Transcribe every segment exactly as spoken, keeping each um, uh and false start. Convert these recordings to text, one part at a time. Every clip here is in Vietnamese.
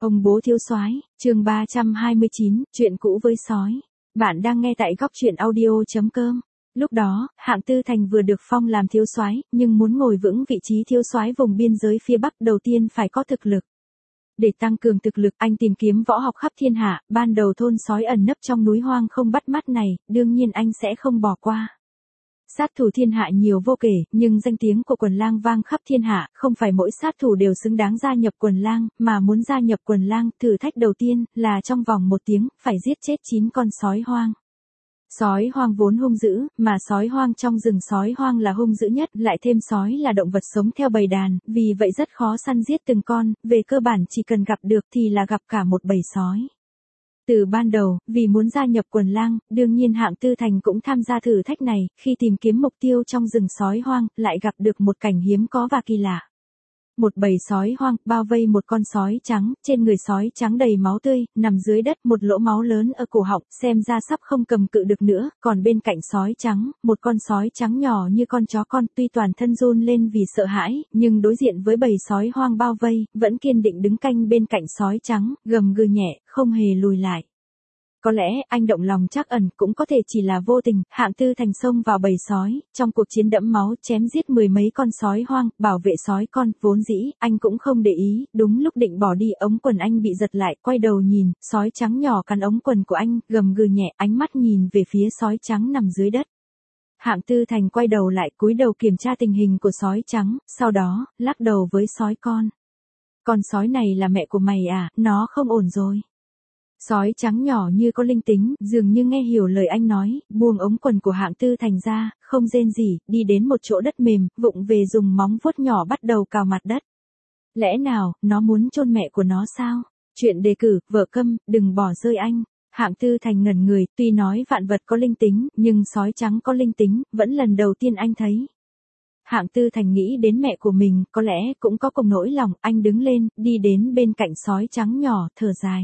Ông bố thiếu soái, chương ba trăm hai mươi chín, chuyện cũ với sói. Bạn đang nghe tại góc truyện audio chấm com. Lúc đó, Hạng Tư Thành vừa được phong làm thiếu soái, nhưng muốn ngồi vững vị trí thiếu soái vùng biên giới phía Bắc đầu tiên phải có thực lực. Để tăng cường thực lực, anh tìm kiếm võ học khắp thiên hạ, ban đầu thôn sói ẩn nấp trong núi hoang không bắt mắt này, đương nhiên anh sẽ không bỏ qua. Sát thủ thiên hạ nhiều vô kể, nhưng danh tiếng của quần lang vang khắp thiên hạ, không phải mỗi sát thủ đều xứng đáng gia nhập quần lang, mà muốn gia nhập quần lang, thử thách đầu tiên là trong vòng một tiếng, phải giết chết chín con sói hoang. Sói hoang vốn hung dữ, mà sói hoang trong rừng sói hoang là hung dữ nhất, lại thêm sói là động vật sống theo bầy đàn, vì vậy rất khó săn giết từng con, về cơ bản chỉ cần gặp được thì là gặp cả một bầy sói. Từ ban đầu, vì muốn gia nhập quần lang, đương nhiên Hạng Tư Thành cũng tham gia thử thách này, khi tìm kiếm mục tiêu trong rừng sói hoang, lại gặp được một cảnh hiếm có và kỳ lạ. Một bầy sói hoang, bao vây một con sói trắng, trên người sói trắng đầy máu tươi, nằm dưới đất, một lỗ máu lớn ở cổ họng, xem ra sắp không cầm cự được nữa, còn bên cạnh sói trắng, một con sói trắng nhỏ như con chó con, tuy toàn thân run lên vì sợ hãi, nhưng đối diện với bầy sói hoang bao vây, vẫn kiên định đứng canh bên cạnh sói trắng, gầm gừ nhẹ, không hề lùi lại. Có lẽ, anh động lòng trắc ẩn, cũng có thể chỉ là vô tình, Hạng Tư Thành xông vào bầy sói, trong cuộc chiến đẫm máu, chém giết mười mấy con sói hoang, bảo vệ sói con, vốn dĩ, anh cũng không để ý, đúng lúc định bỏ đi, ống quần anh bị giật lại, quay đầu nhìn, sói trắng nhỏ cắn ống quần của anh, gầm gừ nhẹ, ánh mắt nhìn về phía sói trắng nằm dưới đất. Hạng Tư Thành quay đầu lại, cúi đầu kiểm tra tình hình của sói trắng, sau đó, lắc đầu với sói con. Con sói này là mẹ của mày à, nó không ổn rồi. Sói trắng nhỏ như có linh tính, dường như nghe hiểu lời anh nói, buông ống quần của Hạng Tư Thành ra, không rên rỉ, đi đến một chỗ đất mềm, vụng về dùng móng vuốt nhỏ bắt đầu cào mặt đất. Lẽ nào, nó muốn chôn mẹ của nó sao? Chuyện đề cử, vợ câm, đừng bỏ rơi anh. Hạng Tư Thành ngẩn người, tuy nói vạn vật có linh tính, nhưng sói trắng có linh tính, vẫn lần đầu tiên anh thấy. Hạng Tư Thành nghĩ đến mẹ của mình, có lẽ cũng có cùng nỗi lòng, anh đứng lên, đi đến bên cạnh sói trắng nhỏ, thở dài.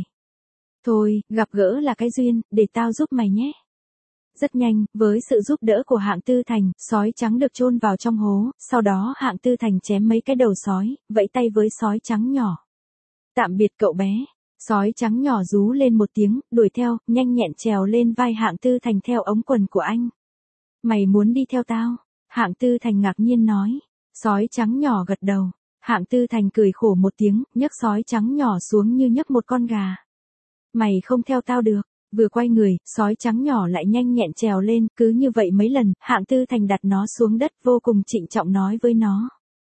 Thôi, gặp gỡ là cái duyên, để tao giúp mày nhé. Rất nhanh, với sự giúp đỡ của Hạng Tư Thành, sói trắng được chôn vào trong hố, sau đó Hạng Tư Thành chém mấy cái đầu sói, vẫy tay với sói trắng nhỏ. Tạm biệt cậu bé. Sói trắng nhỏ rú lên một tiếng, đuổi theo, nhanh nhẹn trèo lên vai Hạng Tư Thành theo ống quần của anh. Mày muốn đi theo tao? Hạng Tư Thành ngạc nhiên nói. Sói trắng nhỏ gật đầu. Hạng Tư Thành cười khổ một tiếng, nhấc sói trắng nhỏ xuống như nhấc một con gà. Mày không theo tao được. Vừa quay người, sói trắng nhỏ lại nhanh nhẹn trèo lên, cứ như vậy mấy lần, Hạng Tư Thành đặt nó xuống đất, vô cùng trịnh trọng nói với nó.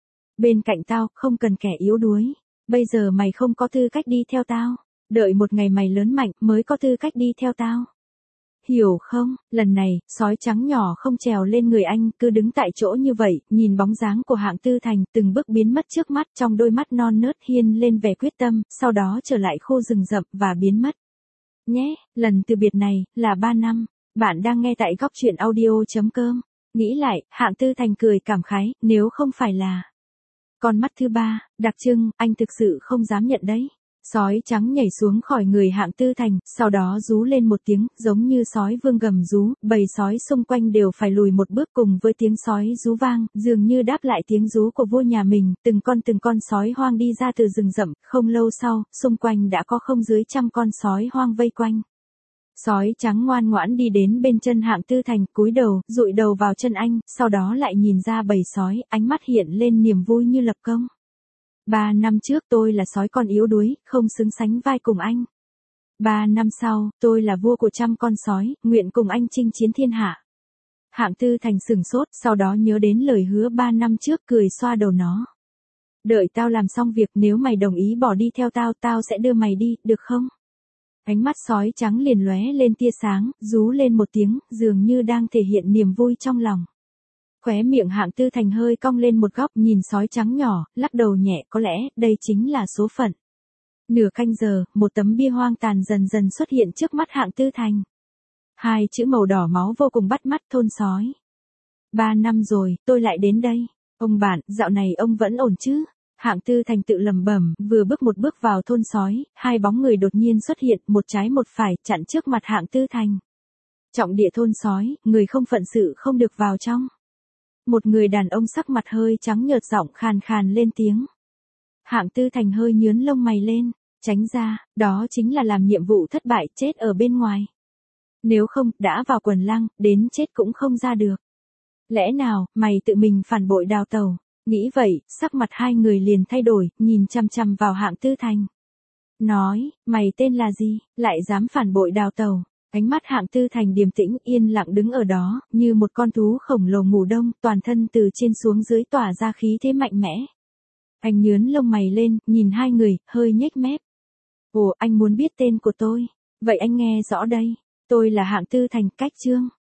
Bên cạnh tao, không cần kẻ yếu đuối. Bây giờ mày không có tư cách đi theo tao. Đợi một ngày mày lớn mạnh, mới có tư cách đi theo tao. Hiểu không? Lần này, sói trắng nhỏ không trèo lên người anh, cứ đứng tại chỗ như vậy, nhìn bóng dáng của Hạng Tư Thành, từng bước biến mất trước mắt, trong đôi mắt non nớt hiên lên vẻ quyết tâm, sau đó trở lại khu rừng rậm, và biến mất. Nhé, lần từ biệt này, là ba năm. Bạn đang nghe tại góc truyện audio chấm com. Nghĩ lại, Hạng Tư Thành cười cảm khái, nếu không phải là con mắt thứ ba, đặc trưng, anh thực sự không dám nhận đấy. Sói trắng nhảy xuống khỏi người Hạng Tư Thành, sau đó rú lên một tiếng, giống như sói vương gầm rú, bầy sói xung quanh đều phải lùi một bước cùng với tiếng sói rú vang, dường như đáp lại tiếng rú của vua nhà mình, từng con từng con sói hoang đi ra từ rừng rậm, không lâu sau, xung quanh đã có không dưới trăm con sói hoang vây quanh. Sói trắng ngoan ngoãn đi đến bên chân Hạng Tư Thành, cúi đầu, dụi đầu vào chân anh, sau đó lại nhìn ra bầy sói, ánh mắt hiện lên niềm vui như lập công. Ba năm trước tôi là sói con yếu đuối, không xứng sánh vai cùng anh. Ba năm sau, tôi là vua của trăm con sói, nguyện cùng anh chinh chiến thiên hạ. Hạng Tư Thành sửng sốt, sau đó nhớ đến lời hứa ba năm trước, cười xoa đầu nó. Đợi tao làm xong việc, nếu mày đồng ý bỏ đi theo tao, tao sẽ đưa mày đi, được không? Ánh mắt sói trắng liền lóe lên tia sáng, rú lên một tiếng, dường như đang thể hiện niềm vui trong lòng. Khóe miệng Hạng Tư Thành hơi cong lên một góc, nhìn sói trắng nhỏ, lắc đầu nhẹ, có lẽ, đây chính là số phận. Nửa canh giờ, một tấm bia hoang tàn dần dần xuất hiện trước mắt Hạng Tư Thành. Hai chữ màu đỏ máu vô cùng bắt mắt, thôn sói. Ba năm rồi, tôi lại đến đây. Ông bạn, dạo này ông vẫn ổn chứ? Hạng Tư Thành tự lẩm bẩm, vừa bước một bước vào thôn sói, hai bóng người đột nhiên xuất hiện, một trái một phải, chặn trước mặt Hạng Tư Thành. Trọng địa thôn sói, người không phận sự không được vào trong. Một người đàn ông sắc mặt hơi trắng nhợt giọng khàn khàn lên tiếng. Hạng Tư Thành hơi nhướn lông mày lên. Tránh ra, đó chính là làm nhiệm vụ thất bại, chết ở bên ngoài. Nếu không, đã vào quần lăng, đến chết cũng không ra được. Lẽ nào, mày tự mình phản bội Đào Tẩu? Nghĩ vậy, sắc mặt hai người liền thay đổi, nhìn chằm chằm vào Hạng Tư Thành. Nói, mày tên là gì, lại dám phản bội Đào Tẩu? Ánh mắt Hạng Tư Thành điềm tĩnh yên lặng đứng ở đó, như một con thú khổng lồ ngủ đông, toàn thân từ trên xuống dưới tỏa ra khí thế mạnh mẽ. Anh nhướn lông mày lên, nhìn hai người, hơi nhếch mép. Ồ, anh muốn biết tên của tôi? Vậy anh nghe rõ đây, tôi là Hạng Tư Thành, cách Trương.